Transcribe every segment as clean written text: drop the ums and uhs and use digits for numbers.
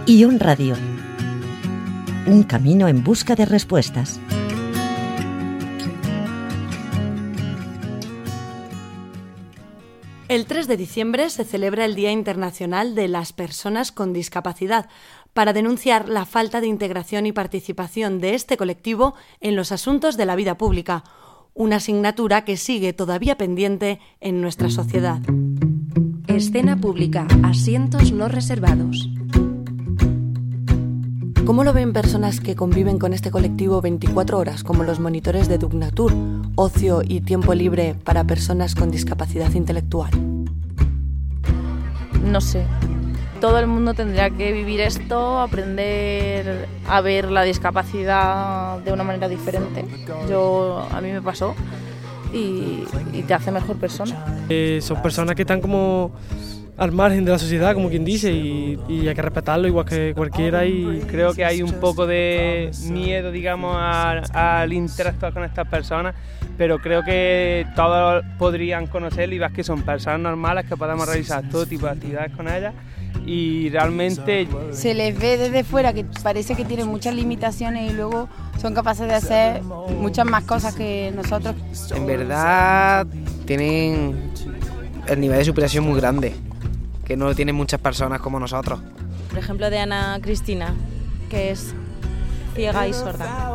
Ion Radio. Un camino en busca de respuestas. El 3 de diciembre se celebra el Día Internacional de las Personas con Discapacidad para denunciar la falta de integración y participación de este colectivo en los asuntos de la vida pública, una asignatura que sigue todavía pendiente en nuestra sociedad. Escena pública, asientos no reservados. ¿Cómo lo ven personas que conviven con este colectivo 24 horas, como los monitores de Dugnatur, ocio y tiempo libre para personas con discapacidad intelectual? No sé, todo el mundo tendría que vivir esto, aprender a ver la discapacidad de una manera diferente. A mí me pasó y te hace mejor persona. Son personas que están como al margen de la sociedad, como quien dice, y hay que respetarlo igual que cualquiera. Y creo que hay un poco de miedo, digamos, al interactuar con estas personas, pero creo que todos podrían conocerlo y ver que son personas normales, que podemos realizar todo tipo de actividades con ellas. Y realmente se les ve desde fuera que parece que tienen muchas limitaciones y luego son capaces de hacer muchas más cosas que nosotros. En verdad tienen el nivel de superación muy grande, que no lo tienen muchas personas como nosotros. Por ejemplo, de Ana Cristina, que es ciega y sorda.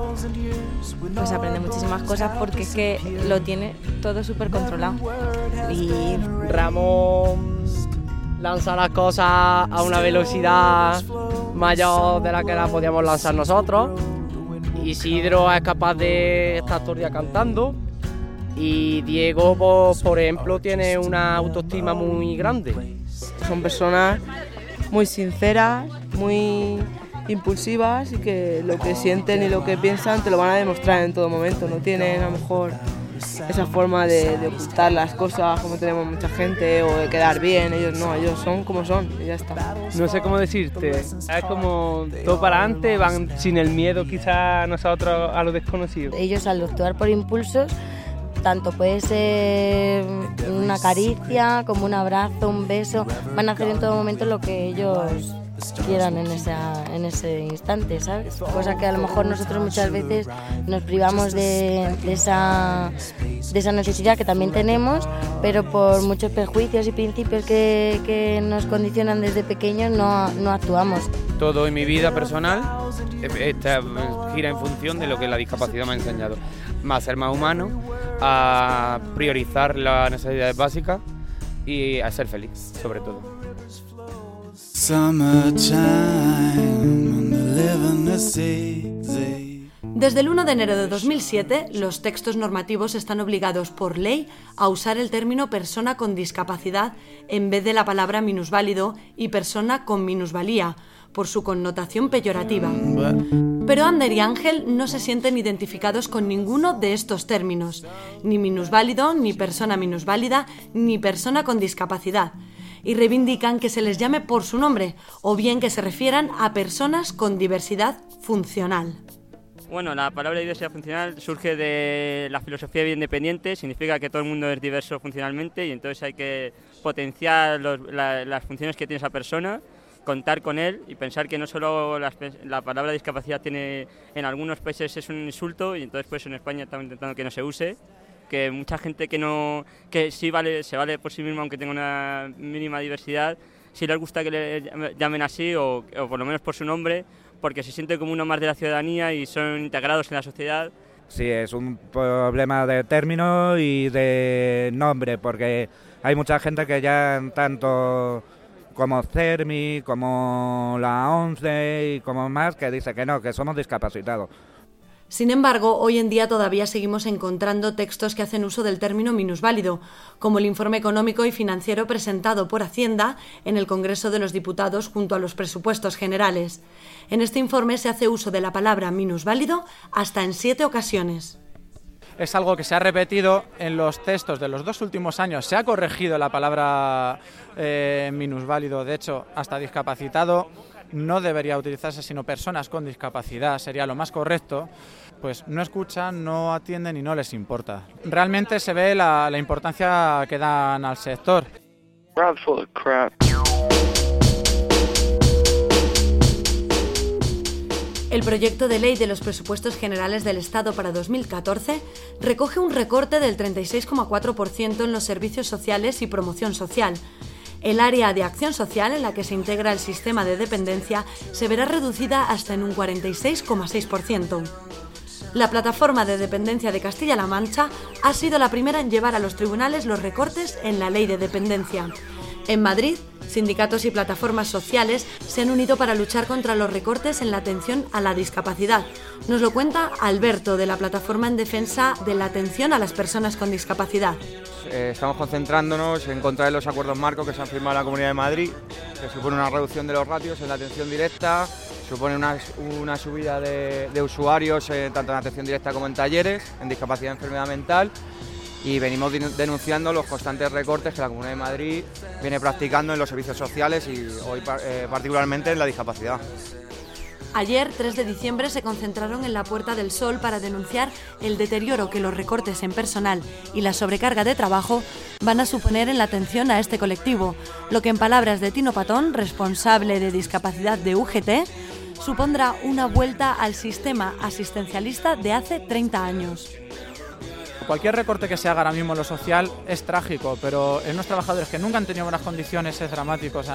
Pues aprende muchísimas cosas porque es que lo tiene todo súper controlado. Y Ramón lanza las cosas a una velocidad mayor de la que la podíamos lanzar nosotros. Isidro es capaz de estar todo el día cantando. Y Diego, por ejemplo, tiene una autoestima muy grande. Son personas muy sinceras, muy impulsivas y que lo que sienten y lo que piensan te lo van a demostrar en todo momento. No tienen a lo mejor esa forma de ocultar las cosas como tenemos mucha gente o de quedar bien. Ellos no, ellos son como son y ya está. No sé cómo decirte, es como todo para adelante, van sin el miedo quizá nosotros a lo desconocido. Ellos al actuar por impulsos, tanto puede ser una caricia como un abrazo, un beso, van a hacer en todo momento lo que ellos quieran en ese instante, ¿sabes? Cosa que a lo mejor nosotros muchas veces nos privamos de esa necesidad que también tenemos, pero por muchos prejuicios y principios que nos condicionan desde pequeños no actuamos. Todo en mi vida personal gira en función de lo que la discapacidad me ha enseñado. A ser más humano, a priorizar las necesidades básicas y a ser feliz, sobre todo. Desde el 1 de enero de 2007, los textos normativos están obligados por ley a usar el término persona con discapacidad en vez de la palabra minusválido y persona con minusvalía, por su connotación peyorativa. Pero Ander y Ángel no se sienten identificados con ninguno de estos términos, ni minusválido, ni persona minusválida, ni persona con discapacidad, y reivindican que se les llame por su nombre, o bien que se refieran a personas con diversidad funcional. Bueno, la palabra diversidad funcional surge de la filosofía de vida independiente, significa que todo el mundo es diverso funcionalmente y entonces hay que potenciar las funciones que tiene esa persona, contar con él y pensar que no solo la palabra discapacidad tiene, en algunos países es un insulto y entonces pues en España estamos intentando que no se use, que mucha gente que sí se vale por sí misma aunque tenga una mínima diversidad, si les gusta que le llamen así o por lo menos por su nombre, porque se siente como uno más de la ciudadanía y son integrados en la sociedad. Sí, es un problema de término y de nombre, porque hay mucha gente que ya tanto como CERMI, como la ONCE y como más, que dice que no, que somos discapacitados. Sin embargo, hoy en día todavía seguimos encontrando textos que hacen uso del término minusválido, como el informe económico y financiero presentado por Hacienda en el Congreso de los Diputados junto a los presupuestos generales. En este informe se hace uso de la palabra minusválido hasta en 7 ocasiones. Es algo que se ha repetido en los textos de los 2 últimos años. Se ha corregido la palabra minusválido, de hecho, hasta discapacitado no debería utilizarse, sino personas con discapacidad, sería lo más correcto. Pues no escuchan, no atienden y no les importa. Realmente se ve la importancia que dan al sector. El proyecto de ley de los presupuestos generales del Estado para 2014 recoge un recorte del 36,4% en los servicios sociales y promoción social. El área de acción social en la que se integra el sistema de dependencia se verá reducida hasta en un 46,6%. La plataforma de dependencia de Castilla-La Mancha ha sido la primera en llevar a los tribunales los recortes en la ley de dependencia. En Madrid, sindicatos y plataformas sociales se han unido para luchar contra los recortes en la atención a la discapacidad. Nos lo cuenta Alberto, de la plataforma en defensa de la atención a las personas con discapacidad. Estamos concentrándonos en contra de los acuerdos marcos que se han firmado en la Comunidad de Madrid, que supone una reducción de los ratios en la atención directa, supone una subida de usuarios tanto en atención directa como en talleres, en discapacidad y enfermedad mental, y venimos denunciando los constantes recortes que la Comunidad de Madrid viene practicando en los servicios sociales y hoy particularmente en la discapacidad. Ayer, 3 de diciembre, se concentraron en la Puerta del Sol para denunciar el deterioro que los recortes en personal y la sobrecarga de trabajo van a suponer en la atención a este colectivo, lo que en palabras de Tino Patón, responsable de discapacidad de UGT, supondrá una vuelta al sistema asistencialista de hace 30 años. Cualquier recorte que se haga ahora mismo en lo social es trágico, pero en unos trabajadores que nunca han tenido buenas condiciones es dramático. O sea,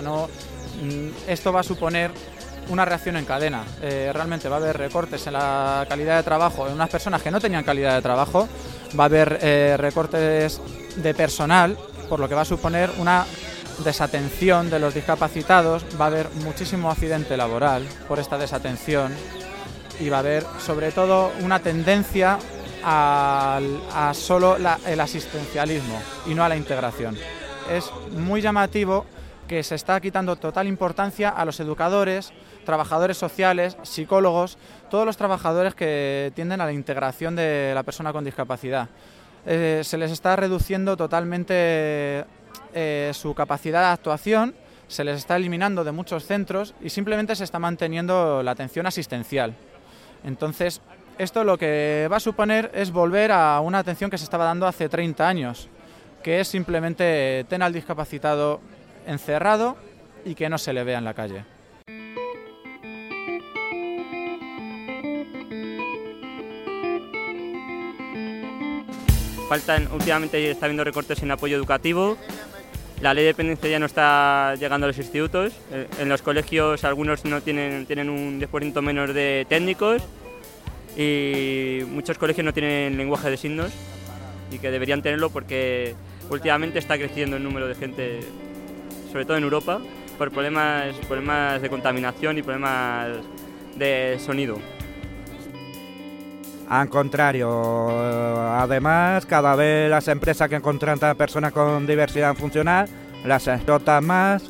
esto va a suponer una reacción en cadena. Realmente va a haber recortes en la calidad de trabajo en unas personas que no tenían calidad de trabajo, va a haber recortes de personal, por lo que va a suponer una desatención de los discapacitados, va a haber muchísimo accidente laboral por esta desatención y va a haber sobre todo una tendencia a solo el asistencialismo y no a la integración. Es muy llamativo que se está quitando total importancia a los educadores, trabajadores sociales, psicólogos, todos los trabajadores que tienden a la integración de la persona con discapacidad. Se les está reduciendo totalmente su capacidad de actuación, se les está eliminando de muchos centros y simplemente se está manteniendo la atención asistencial. Entonces, esto lo que va a suponer es volver a una atención que se estaba dando hace 30 años, que es simplemente tener al discapacitado encerrado y que no se le vea en la calle. Últimamente está habiendo recortes en apoyo educativo. La ley de dependencia ya no está llegando a los institutos. En los colegios algunos no tienen un 10% menos de técnicos y muchos colegios no tienen lenguaje de signos y que deberían tenerlo porque últimamente está creciendo el número de gente, sobre todo en Europa, por problemas de contaminación y problemas de sonido. Al contrario, además, cada vez las empresas que contratan personas con diversidad funcional las explotan más,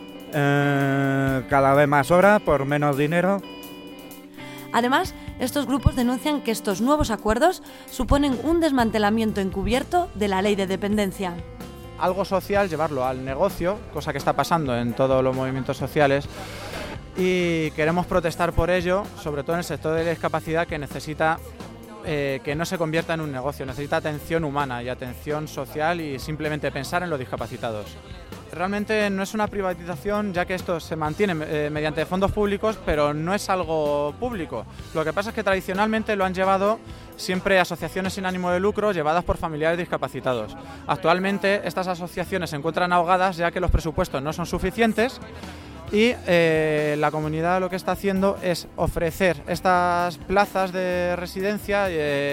cada vez más horas por menos dinero. Además, estos grupos denuncian que estos nuevos acuerdos suponen un desmantelamiento encubierto de la ley de dependencia. Algo social, llevarlo al negocio, cosa que está pasando en todos los movimientos sociales, y queremos protestar por ello, sobre todo en el sector de la discapacidad, que necesita que no se convierta en un negocio, necesita atención humana y atención social y simplemente pensar en los discapacitados. Realmente no es una privatización, ya que esto se mantiene mediante fondos públicos, pero no es algo público. Lo que pasa es que tradicionalmente lo han llevado siempre asociaciones sin ánimo de lucro llevadas por familiares discapacitados. Actualmente estas asociaciones se encuentran ahogadas ya que los presupuestos no son suficientes y la comunidad lo que está haciendo es ofrecer estas plazas de residencia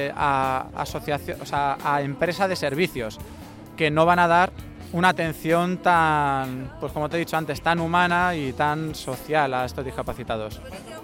a empresas de servicios que no van a dar una atención tan, pues como te he dicho antes, tan humana y tan social a estos discapacitados.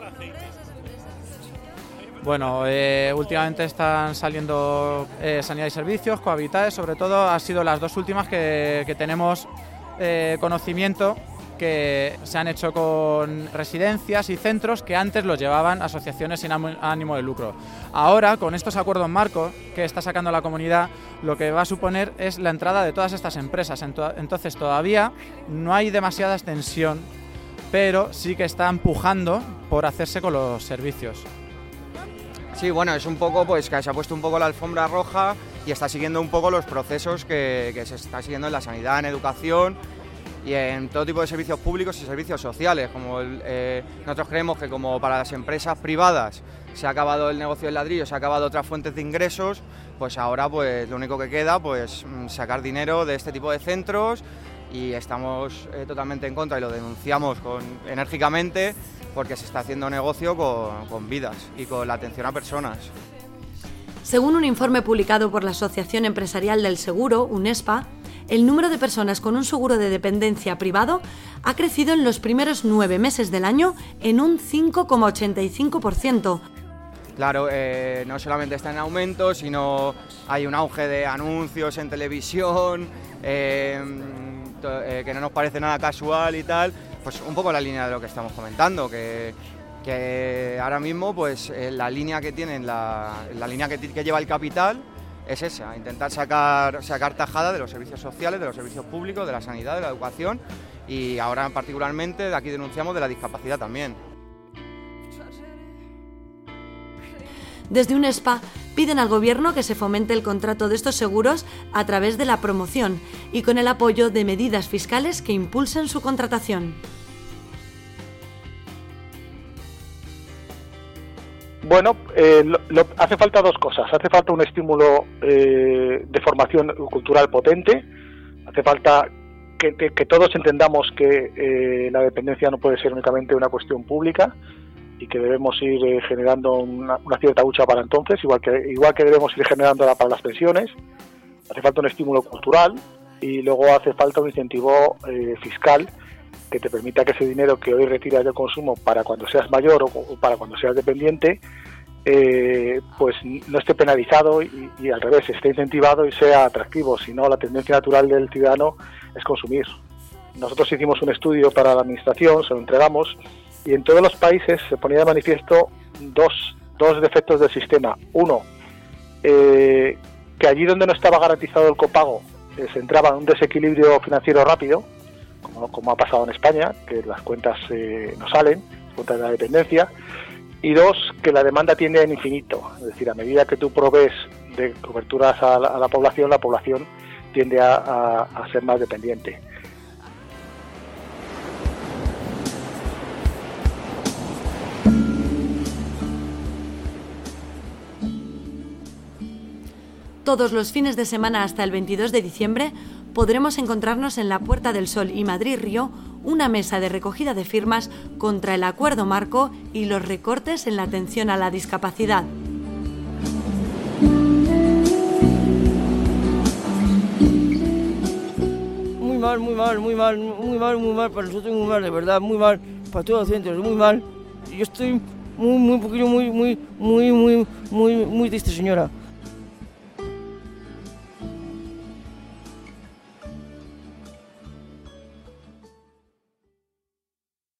Bueno, últimamente están saliendo Sanidad y Servicios, Cohabitae, sobre todo han sido las dos últimas que tenemos conocimiento, que se han hecho con residencias y centros que antes los llevaban asociaciones sin ánimo de lucro. Ahora, con estos acuerdos marcos que está sacando la comunidad, lo que va a suponer es la entrada de todas estas empresas. Entonces todavía no hay demasiada extensión, pero sí que está empujando por hacerse con los servicios. Sí, bueno, es un poco, pues que se ha puesto un poco la alfombra roja y está siguiendo un poco los procesos que se está siguiendo en la sanidad, en educación y en todo tipo de servicios públicos y servicios sociales. Nosotros creemos que como para las empresas privadas se ha acabado el negocio del ladrillo, se ha acabado otras fuentes de ingresos, pues ahora pues lo único que queda pues sacar dinero de este tipo de centros, y estamos totalmente en contra y lo denunciamos enérgicamente, porque se está haciendo negocio con vidas y con la atención a personas. Según un informe publicado por la Asociación Empresarial del Seguro, UNESPA, el número de personas con un seguro de dependencia privado ha crecido en los primeros 9 meses del año en un 5,85%. Claro, no solamente está en aumento, sino hay un auge de anuncios en televisión, que no nos parece nada casual y tal, pues un poco la línea de lo que estamos comentando, que ahora mismo pues la línea que tienen, la línea que lleva el capital es esa, intentar sacar tajada de los servicios sociales, de los servicios públicos, de la sanidad, de la educación, y ahora particularmente de aquí denunciamos de la discapacidad también. Desde UNESPA piden al Gobierno que se fomente el contrato de estos seguros a través de la promoción y con el apoyo de medidas fiscales que impulsen su contratación. Bueno, hace falta dos cosas. Hace falta un estímulo de formación cultural potente. Hace falta que todos entendamos que la dependencia no puede ser únicamente una cuestión pública y que debemos ir generando una cierta hucha para entonces, igual que debemos ir generándola para las pensiones. Hace falta un estímulo cultural y luego hace falta un incentivo fiscal que te permita que ese dinero que hoy retiras del consumo para cuando seas mayor o para cuando seas dependiente, pues no esté penalizado y al revés, esté incentivado y sea atractivo. Si no, la tendencia natural del ciudadano es consumir. Nosotros hicimos un estudio para la administración, se lo entregamos, y en todos los países se ponía de manifiesto dos defectos del sistema. Uno, que allí donde no estaba garantizado el copago se entraba en un desequilibrio financiero rápido, como ha pasado en España, que las cuentas no salen, las cuentas de la dependencia. Y dos, que la demanda tiende al infinito, es decir, a medida que tú provees de coberturas a la población tiende a ser más dependiente. Todos los fines de semana hasta el 22 de diciembre podremos encontrarnos en la Puerta del Sol y Madrid Río una mesa de recogida de firmas contra el acuerdo marco y los recortes en la atención a la discapacidad. Muy mal, para nosotros muy mal, de verdad, muy mal, para todos los centros, muy mal. Yo estoy muy triste, señora.